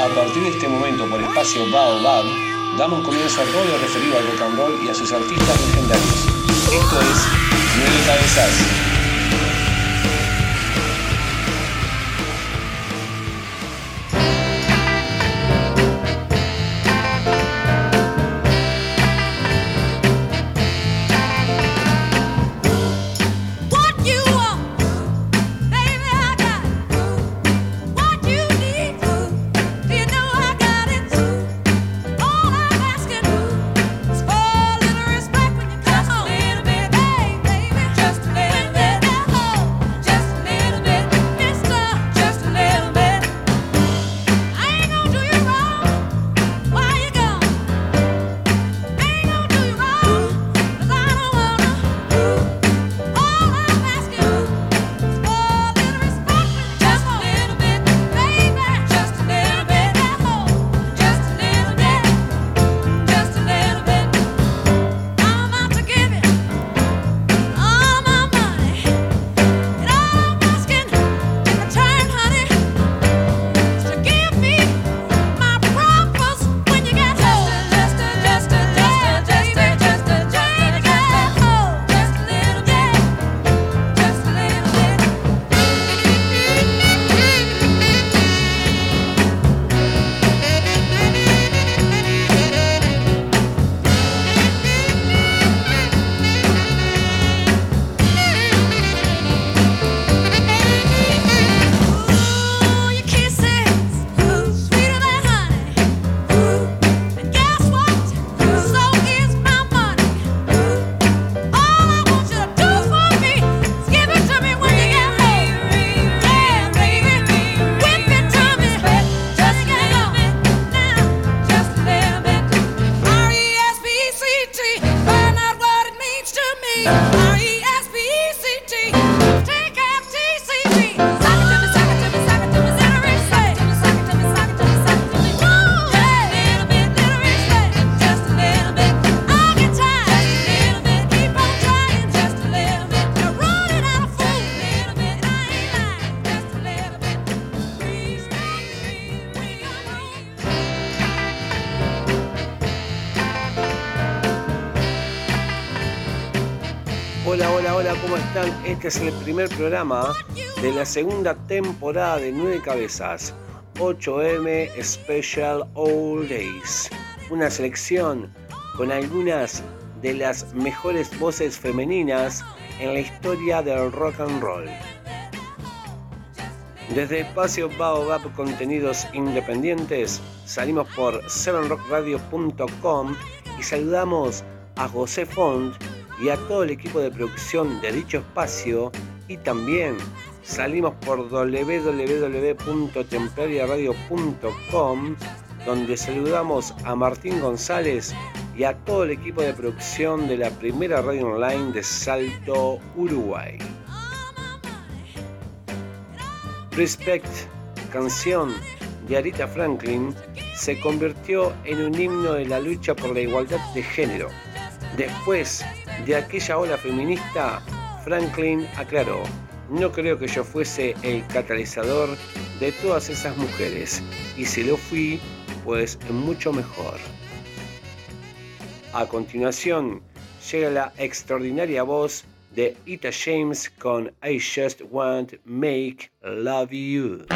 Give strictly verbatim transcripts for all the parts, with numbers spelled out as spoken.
A partir de este momento, por espacio Baobab, damos comienzo a todo lo referido al rock and roll y a sus artistas legendarios. Esto es Nueve Cabezas. Hola, hola, hola, ¿cómo están? Este es el primer programa de la segunda temporada de Nueve Cabezas, ocho eme Special All Days. Una selección con algunas de las mejores voces femeninas en la historia del rock and roll. Desde Espacio Baobab Contenidos Independientes salimos por seven rock radio punto com y saludamos a José Font y a todo el equipo de producción de dicho espacio, y también salimos por doble u doble u doble u punto templaria radio punto com, donde saludamos a Martín González y a todo el equipo de producción de la primera radio online de Salto, Uruguay. Respect, canción de Aretha Franklin, se convirtió en un himno de la lucha por la igualdad de género. Después de aquella ola feminista, Franklin aclaró: no creo que yo fuese el catalizador de todas esas mujeres, y si lo fui, pues mucho mejor. A continuación, llega la extraordinaria voz de Etta James con I Just Want to Make Love You.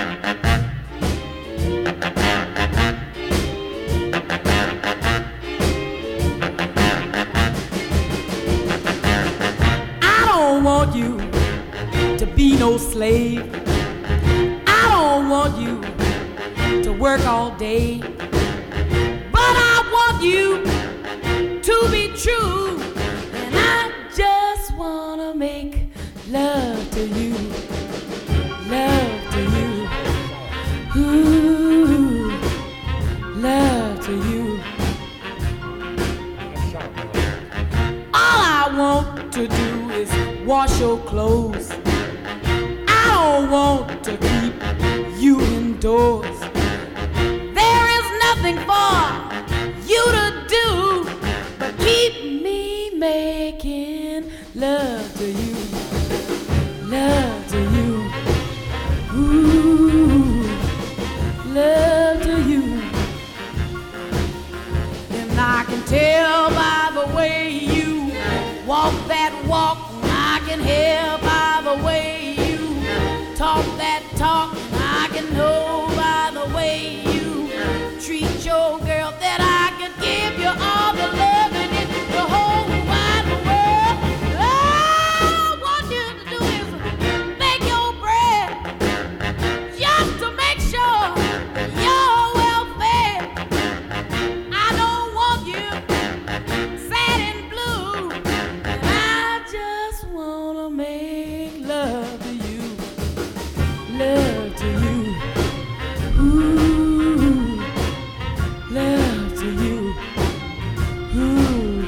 Want you to be no slave. I don't want you to work all day, but I want you to be true, and I just wanna make love to you, love to you, ooh, love to you. All I want to do is wash your clothes. I don't want to keep you indoors. There is nothing for you to do but keep me making love to you, love to you, ooh, love to you. walk, I can hear by the way you talk that talk. I can know by the way you treat your girl that I could give you all the love in it, the whole wide world. All I want you to do is make your bread, just to make sure you're well fed. I don't want you sad and blue, and I just wanna make love to you, love to you. Ooh, love to you. Ooh.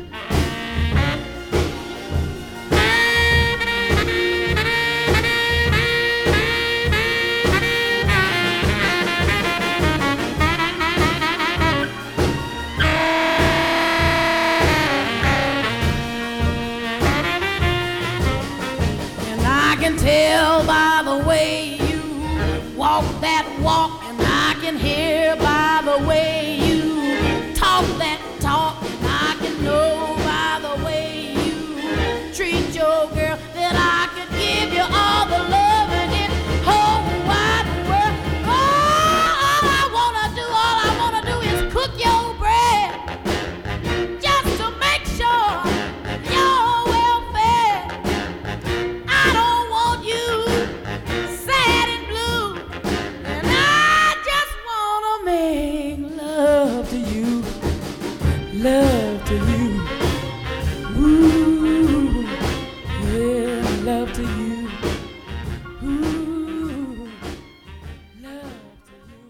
And I can tell by the way you walk that walk, and I can hear by the way you talk that talk, and I can know by the way you treat your girl that I could give you all the love in it whole wide world. All I wanna do, all I wanna do is cook your bread, just to make sure you're well fed. I don't want you sad and blue, and I just wanna make love to you, love to you. Ooh, yeah, love to you. Ooh, love to you.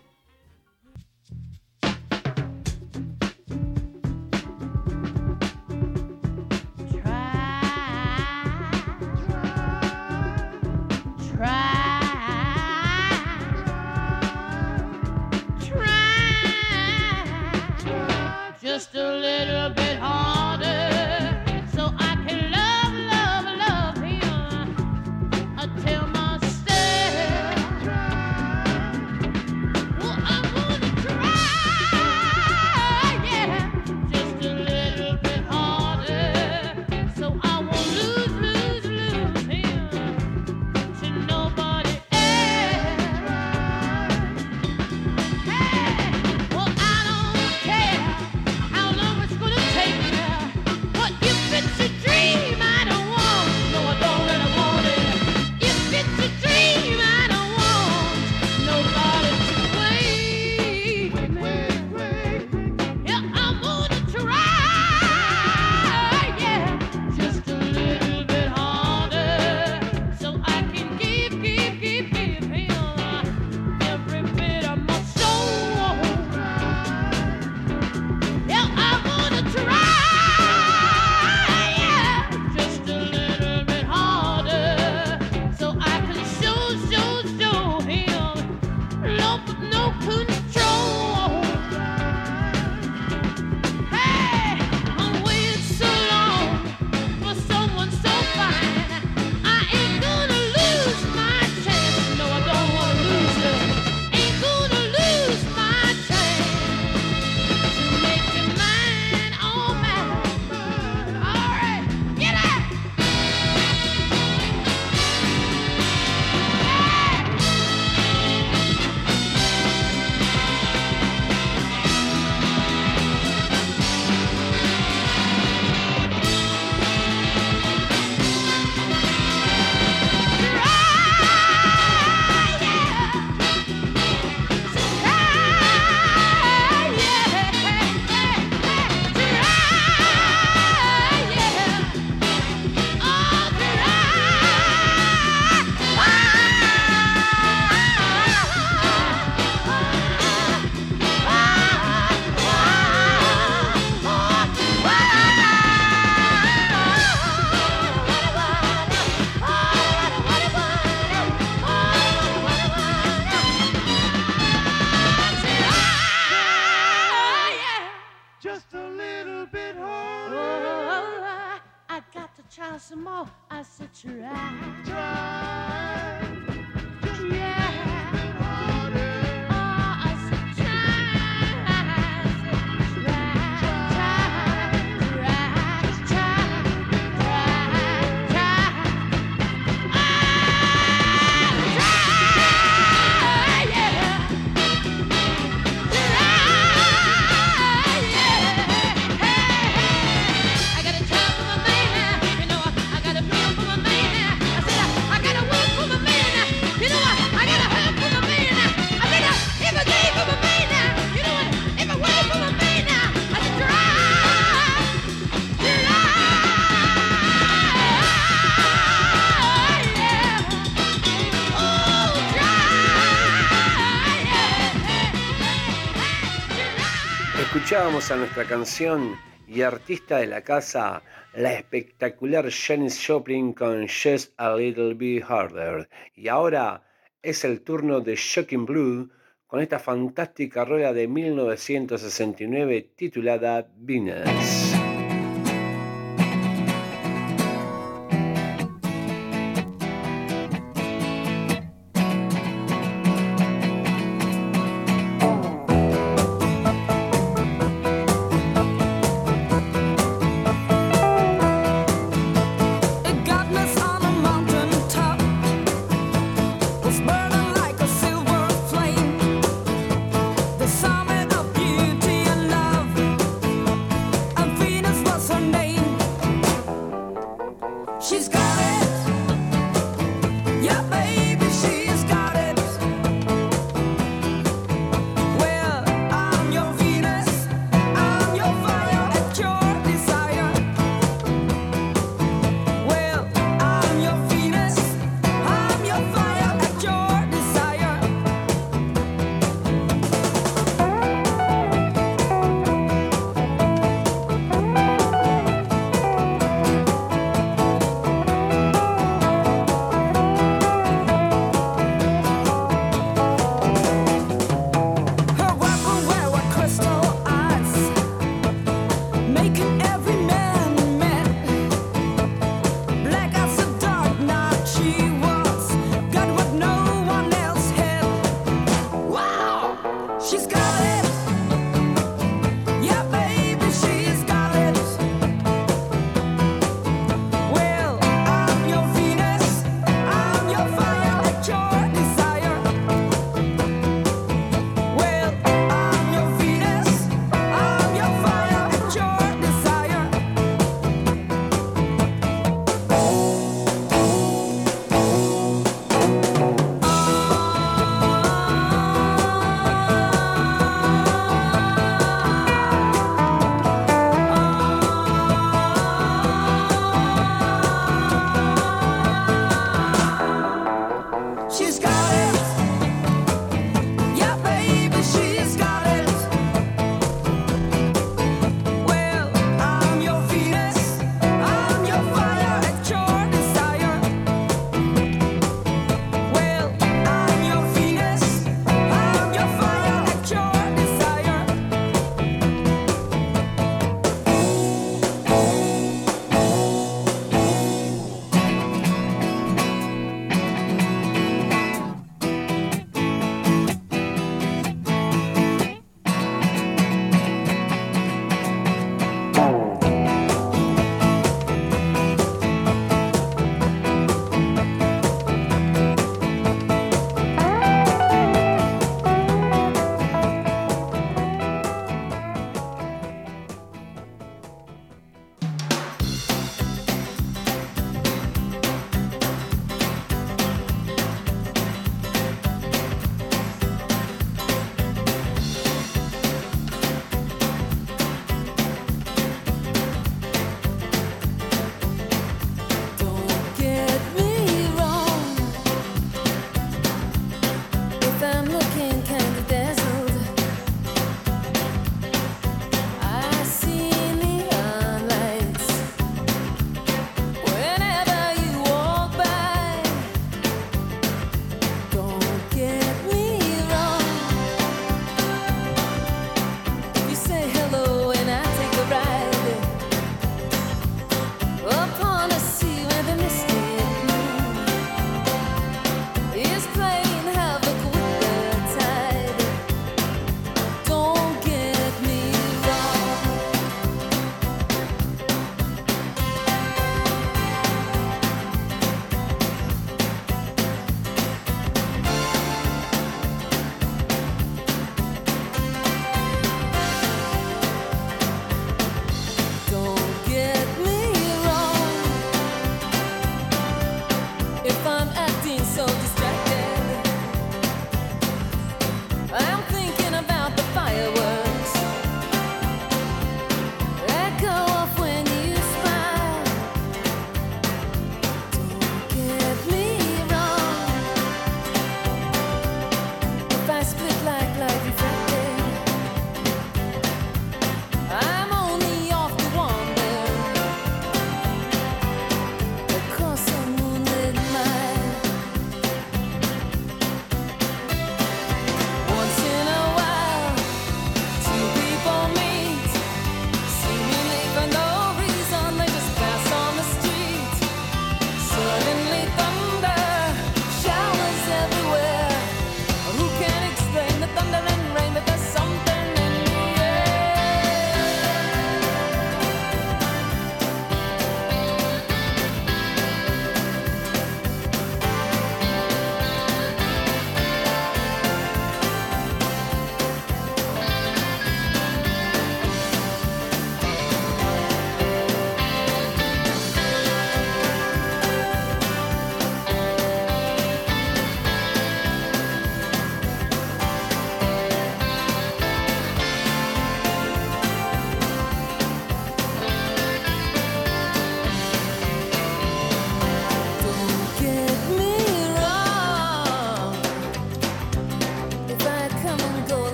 Just a little bit harder, so I can love, love, love him. I tell myself, well, I'm gonna try, yeah, just a little bit harder, so I won't lose, lose, lose him to nobody else. Hey, well, I don't care how long it's gonna take me. But if it's a dream I don't want, no, I don't really want it. If it's a dream I don't want nobody to wait. Yeah, I'm gonna try, yeah, just a little bit harder, so I can give, give, give, give him every bit of my soul. Yeah, I wanna try, yeah, just a little bit harder, so I can show, show, show him love with no control. Hey, I'm waiting so long for someone so fine. I ain't gonna lose my chance. No, I don't wanna lose it. Ain't gonna lose my chance to make you mine, oh man. All right, get out. Just a little bit harder. Oh, I got to try some more. I said try. Try. Just Yeah. a little bit harder. Oh, I said try. I said try. Try. Try. Try. Escuchábamos a nuestra canción y artista de la casa, la espectacular Janis Joplin con Just a Little Bit Harder. Y ahora es el turno de Shocking Blue con esta fantástica rola de mil novecientos sesenta y nueve titulada Venus. Summit of beauty and love, and Venus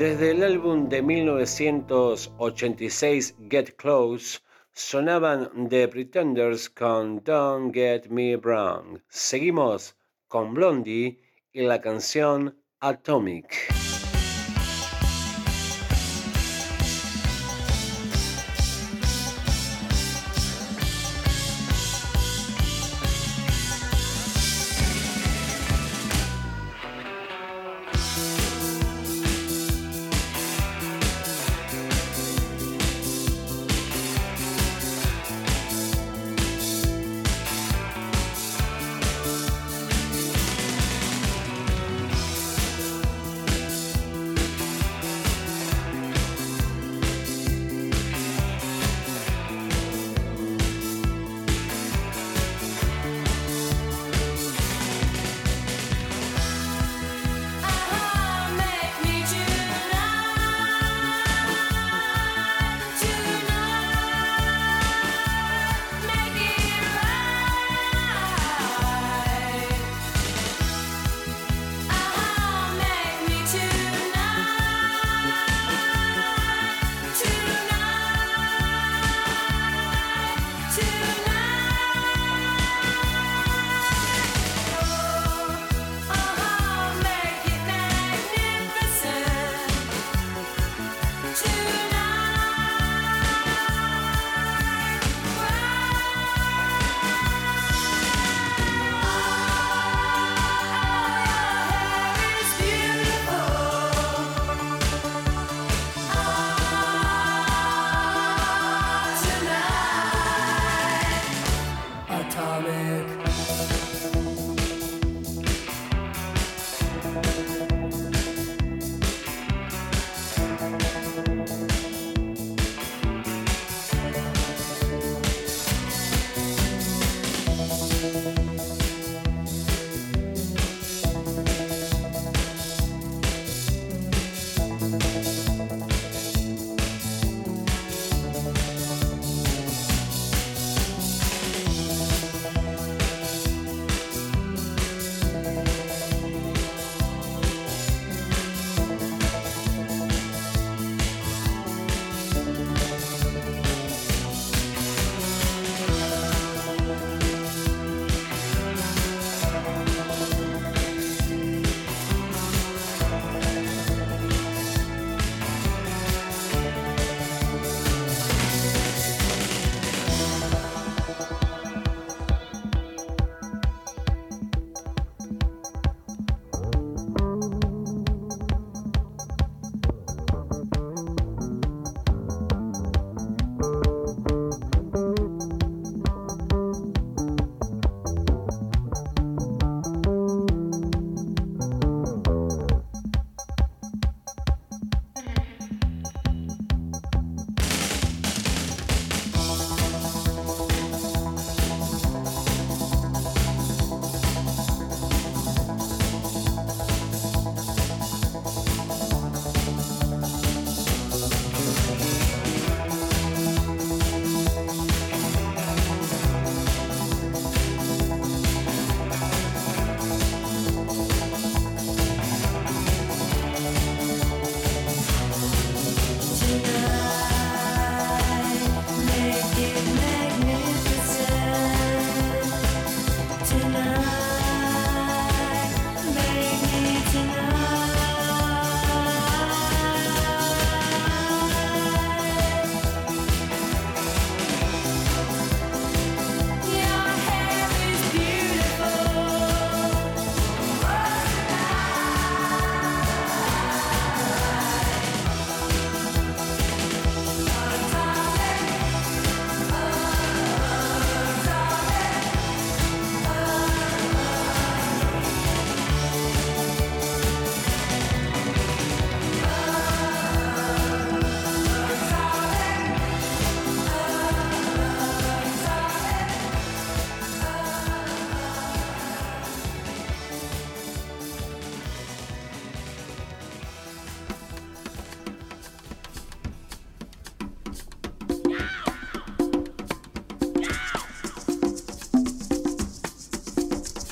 Desde el álbum de mil novecientos ochenta y seis Get Close sonaban The Pretenders con Don't Get Me Wrong. Seguimos con Blondie y la canción Atomic.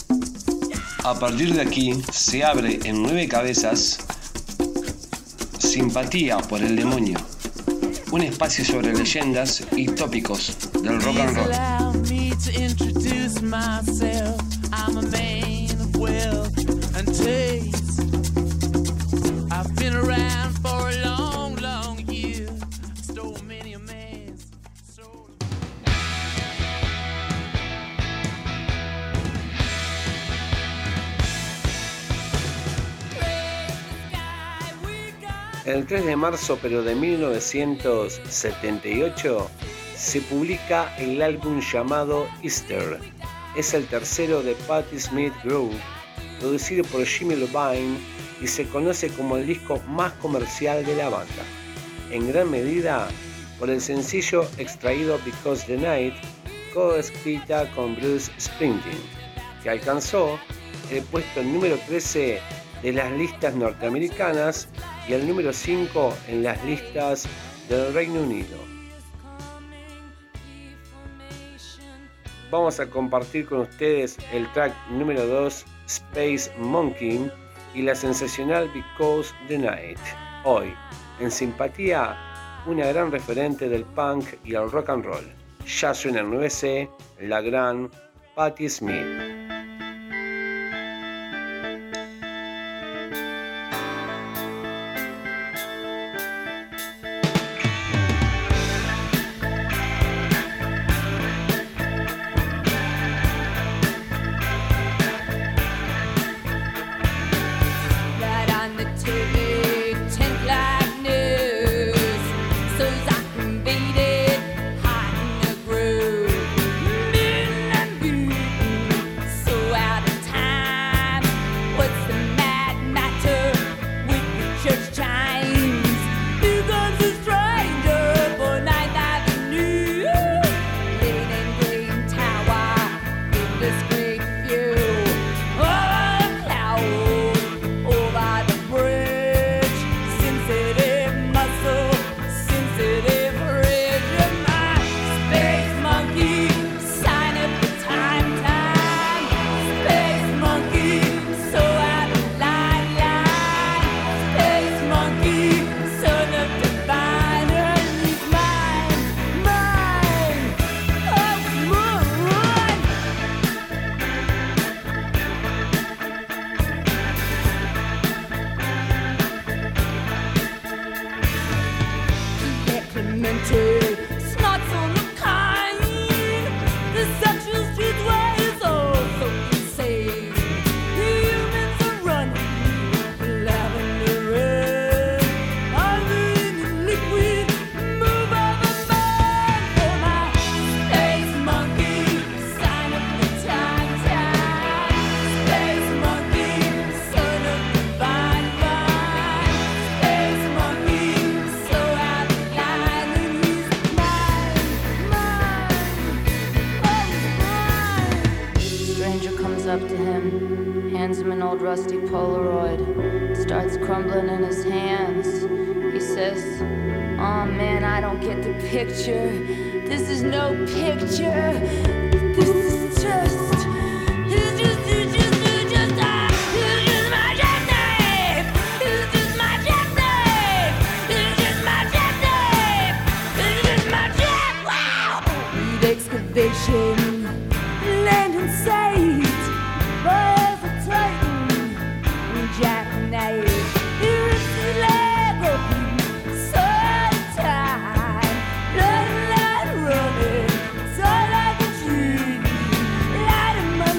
A partir de aquí se abre en nueve cabezas Simpatía por el demonio, un espacio sobre leyendas y tópicos del rock and roll. Allow me to introduce myself. I'm a man of wealth and taste. I've been around for a long, long year. Stole many a man's soul. El tres de marzo, pero de mil novecientos setenta y ocho, se publica el álbum llamado Easter. Es el tercero de Patti Smith Group, producido por Jimmy Iovine, y se conoce como el disco más comercial de la banda, en gran medida por el sencillo extraído Because the Night, coescrita con Bruce Springsteen, que alcanzó el puesto número trece de las listas norteamericanas y el número cinco en las listas del Reino Unido. Vamos a compartir con ustedes el track número dos, Space Monkey, y la sensacional Because the Night. Hoy, en Simpatía, una gran referente del punk y el rock and roll. Ya suena en nueve ce, la gran Patti Smith. Rusty Polaroid, starts crumbling in his hands. He says, "Oh man, I don't get the picture. This is no picture. This is just, it's just, it's just, it's just, uh, it's just my jackknife. It's just my jackknife. It's just my jackknife. It's just my jack. Wow!" Need excavation, land in sight. Boys are tight. Jackknife, here's the Lego beam, so tight, blood, blood running, so like a tree, light 'em up.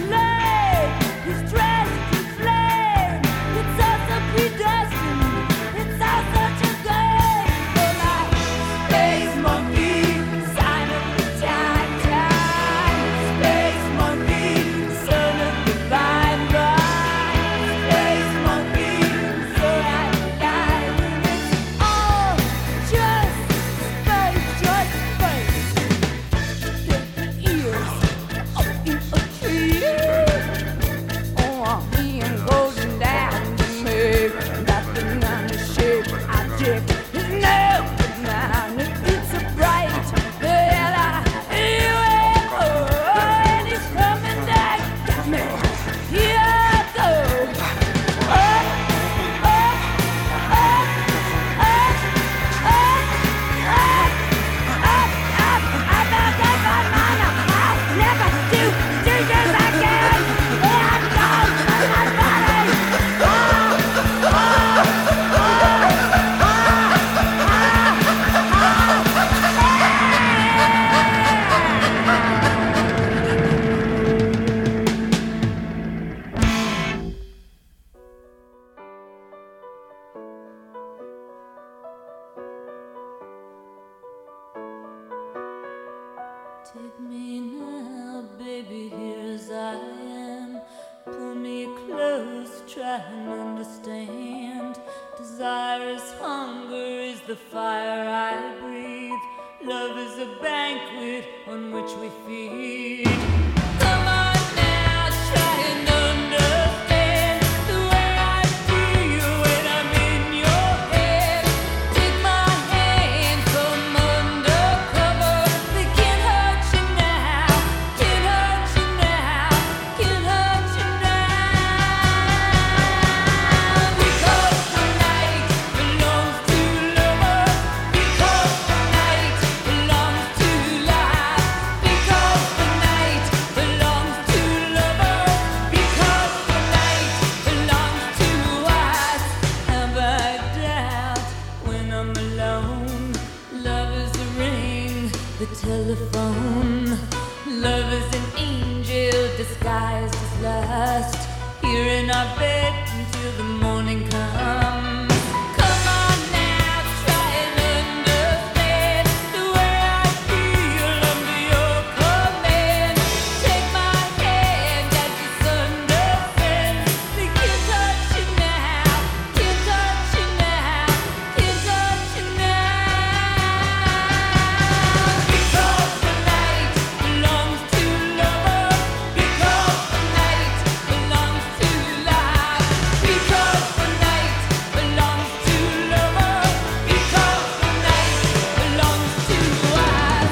Take me now, baby, here as I am. Pull me close, try and understand. Desire is hunger, is the fire I breathe. Love is a banquet on which we feed. Come on now, try and understand the way I feel when I'm in your head. Take my hand, come undercover. They can't hurt you now, can't hurt you now, can't hurt you now. Because the night belongs to lovers. Because the night belongs to life. Because the night belongs to lovers. Because the night belongs to us. Have I doubt when I'm alone? Love is the ring, the telephone. Love is an angel disguised as lust. Here in our bed until the morning comes. Come on now, try and understand the way I feel under your command. Take my hand as the sun descends. They can't touch you now, can't touch you now, can't touch you now. Because the night belongs to lovers. Because the night belongs to life. Because the night belongs to lovers. Because the night belongs to us.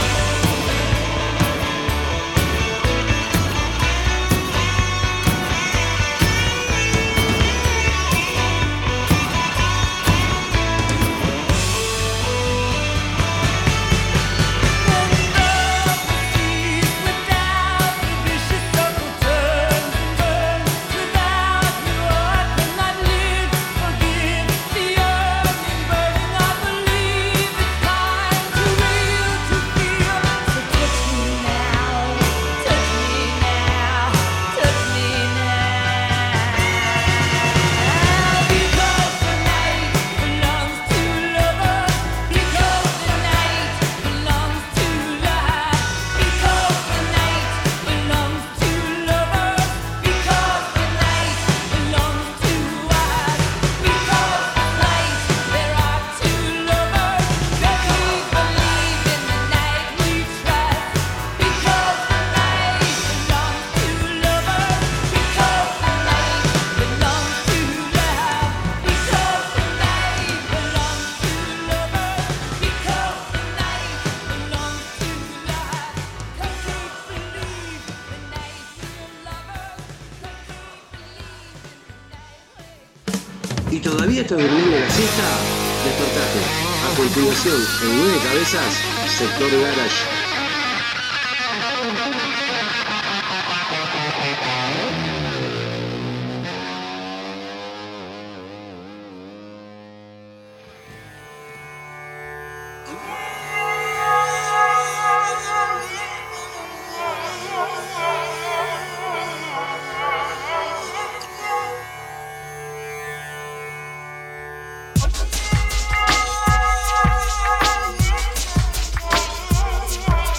Without the vicious circle turns and burns. Without you I cannot live. Forgive the yearning burning. I believe it's time to real to feel. So touch me now, touch me now, touch me now. Because the night belongs to lovers. Because the night belongs to life. Because the night belongs to lovers. Because the night belongs to us. Because tonight there are two lovers. That we believe in the night we trust. Because the night belongs to lovers. Because the night belongs to love. Because the night belongs to lovers. Because the night belongs to love. 'Cause we believe the night we're lovers. 'Cause we believe in the night we're ¿Y todavía estás durmiendo la siesta? Despertate. A continuación, en Nueve Cabezas, Sector Garage. Thank you.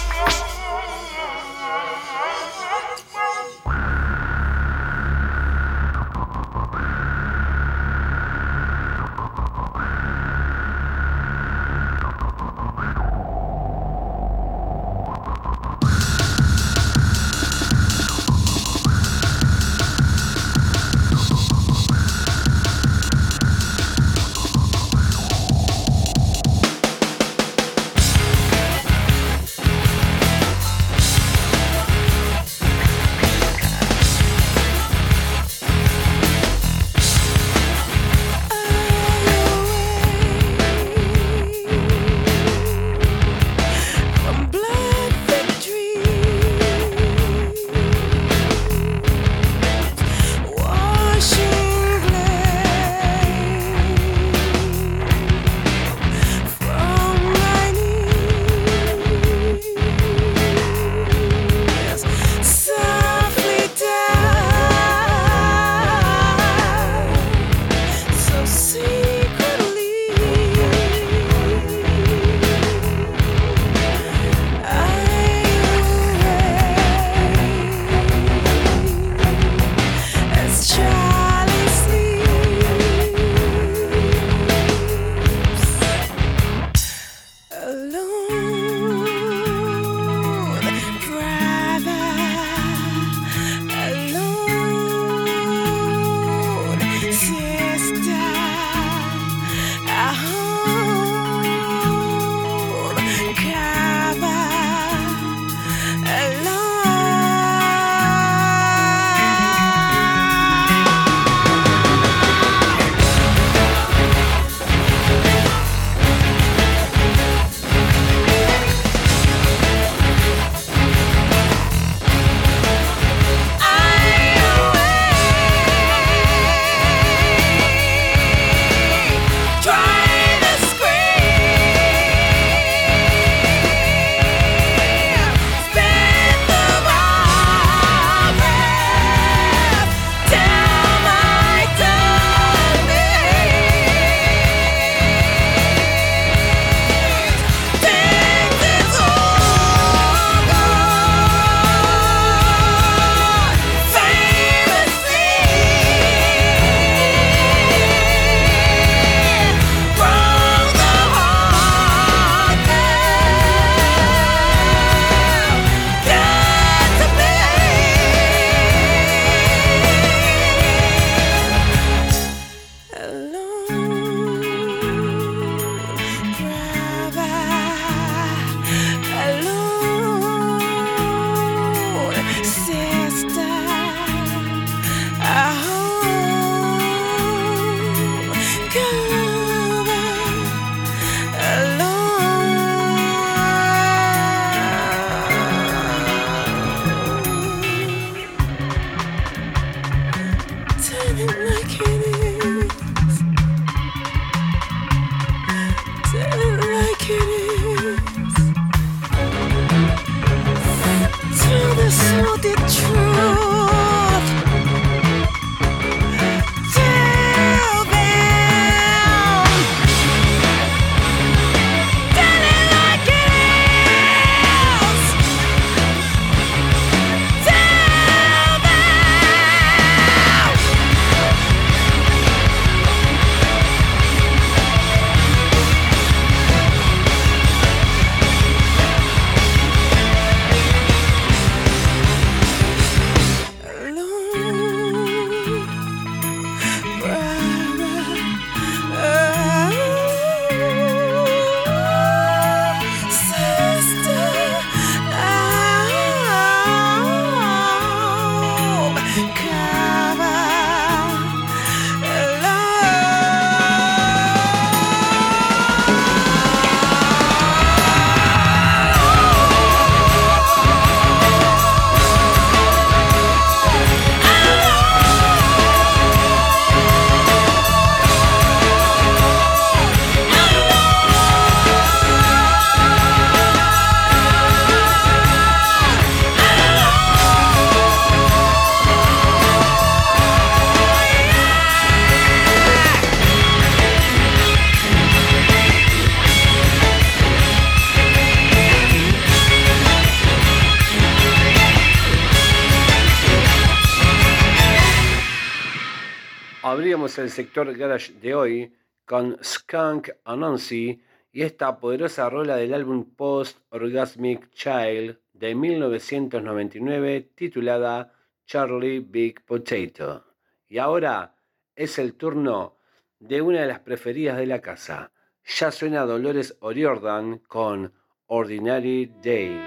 Abríamos el sector garage de hoy con Skunk Anansi y esta poderosa rola del álbum Post Orgasmic Child de mil novecientos noventa y nueve titulada Charlie Big Potato. Y ahora es el turno de una de las preferidas de la casa. Ya suena Dolores O'Riordan con Ordinary Day.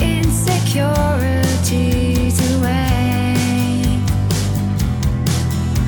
Insecurities away.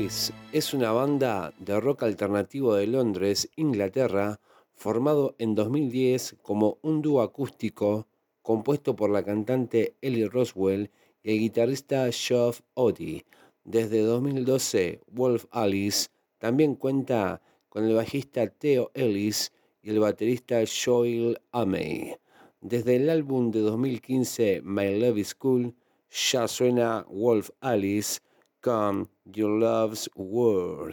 Alice es una banda de rock alternativo de Londres, Inglaterra, formado en dos mil diez como un dúo acústico compuesto por la cantante Ellie Roswell y el guitarrista Geoff Odie. Desde dos mil doce, Wolf Alice también cuenta con el bajista Theo Ellis y el baterista Joel Amey. Desde el álbum de dos mil quince, My Love is Cool, ya suena Wolf Alice con Your Love's World.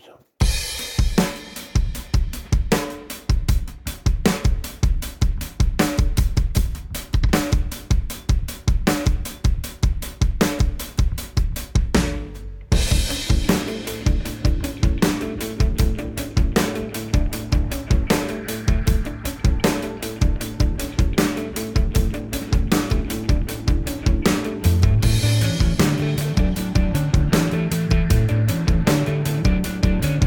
Thank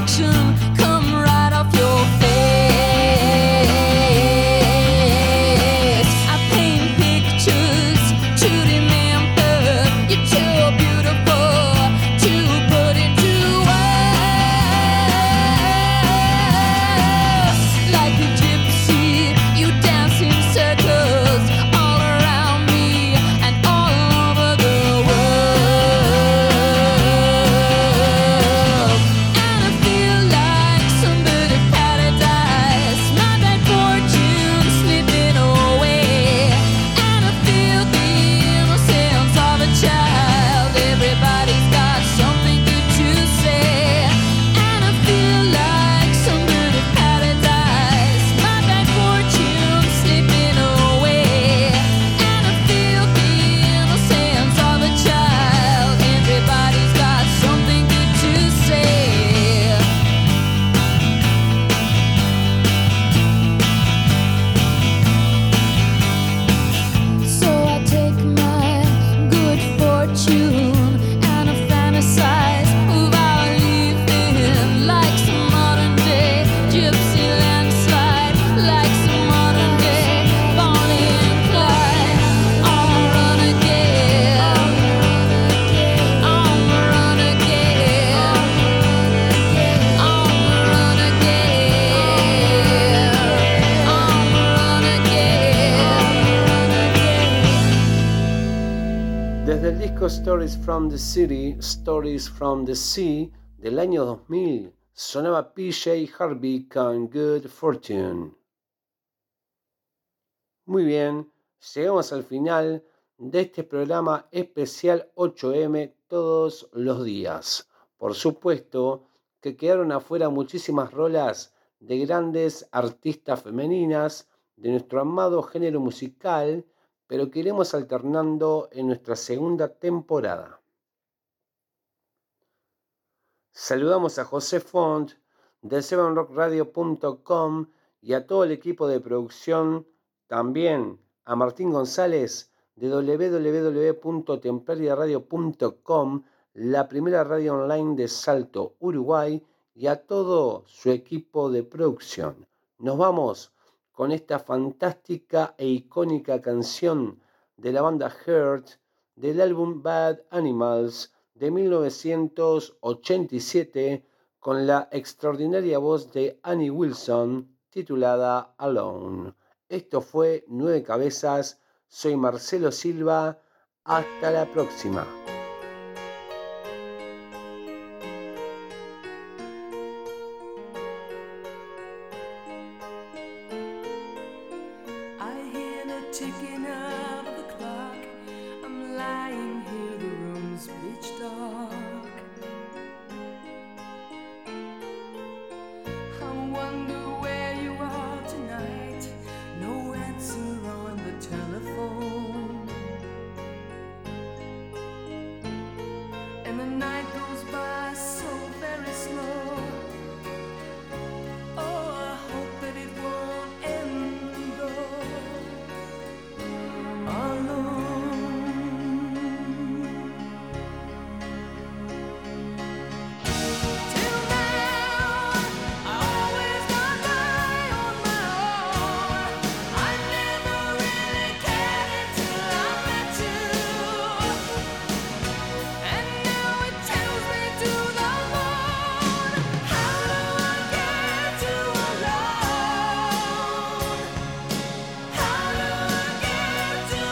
fiction come right off your face. I paint pictures to remember. You're too beautiful to put into words. Like a gypsy, you dance in circles all around me and all over the world. And I feel like some bird of paradise, my bad fortune slipping away. And I feel the innocence of a child. Everybody's got something good to say. And I feel like some bird of paradise, my bad fortune slipping away. And I feel the innocence of a child. Everybody's got something good to say. So I take my good fortune and I fantasize about leaving like some modern day gypsy landslide, like some modern day Bonnie and Clyde. On the run again, on the run again, on the run again, on the run again. Desde el disco Stories from the City, Stories from the Sea del año dos mil, sonaba P J Harvey con Good Fortune. Muy bien, llegamos al final de este programa especial ocho eme todos los días. Por supuesto que quedaron afuera muchísimas rolas de grandes artistas femeninas de nuestro amado género musical, pero que iremos alternando en nuestra segunda temporada. Saludamos a José Font de seven rock radio punto com y a todo el equipo de producción, también a Martín González de doble u doble u doble u punto templaria radio punto com, la primera radio online de Salto, Uruguay, y a todo su equipo de producción. Nos vamos con esta fantástica e icónica canción de la banda Hurt del álbum Bad Animals de mil novecientos ochenta y siete con la extraordinaria voz de Annie Wilson titulada Alone. Esto fue Nueve Cabezas, soy Marcelo Silva, hasta la próxima. I hear the ticking of the clock. I'm lying here, the room's pitch dark. I wonder where you are tonight. No answer on the telephone. And the night goes by so very slow. Oh, I hope that it won't end though. Alone. Till now, I always got by on my own. I never really cared until I met you. And now it tells me to the bone. How do I get to alone? How do I get to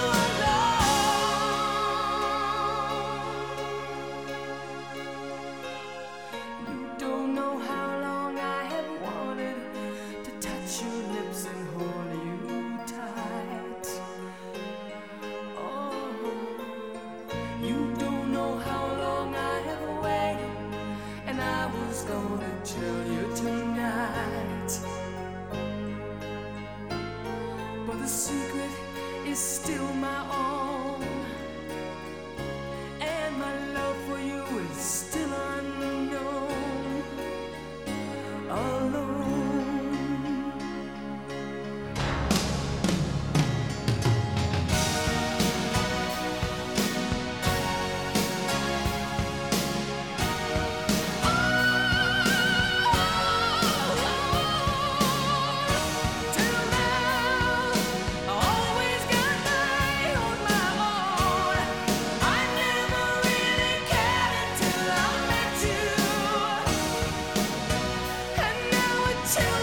alone? You don't know how long I have wanted to touch your lips and hold you tight. Oh, you don't know how long I have waited, and I was gonna tell you tonight. But the secret is still my own, and my love for you is still unknown. Alone. Oh, Tell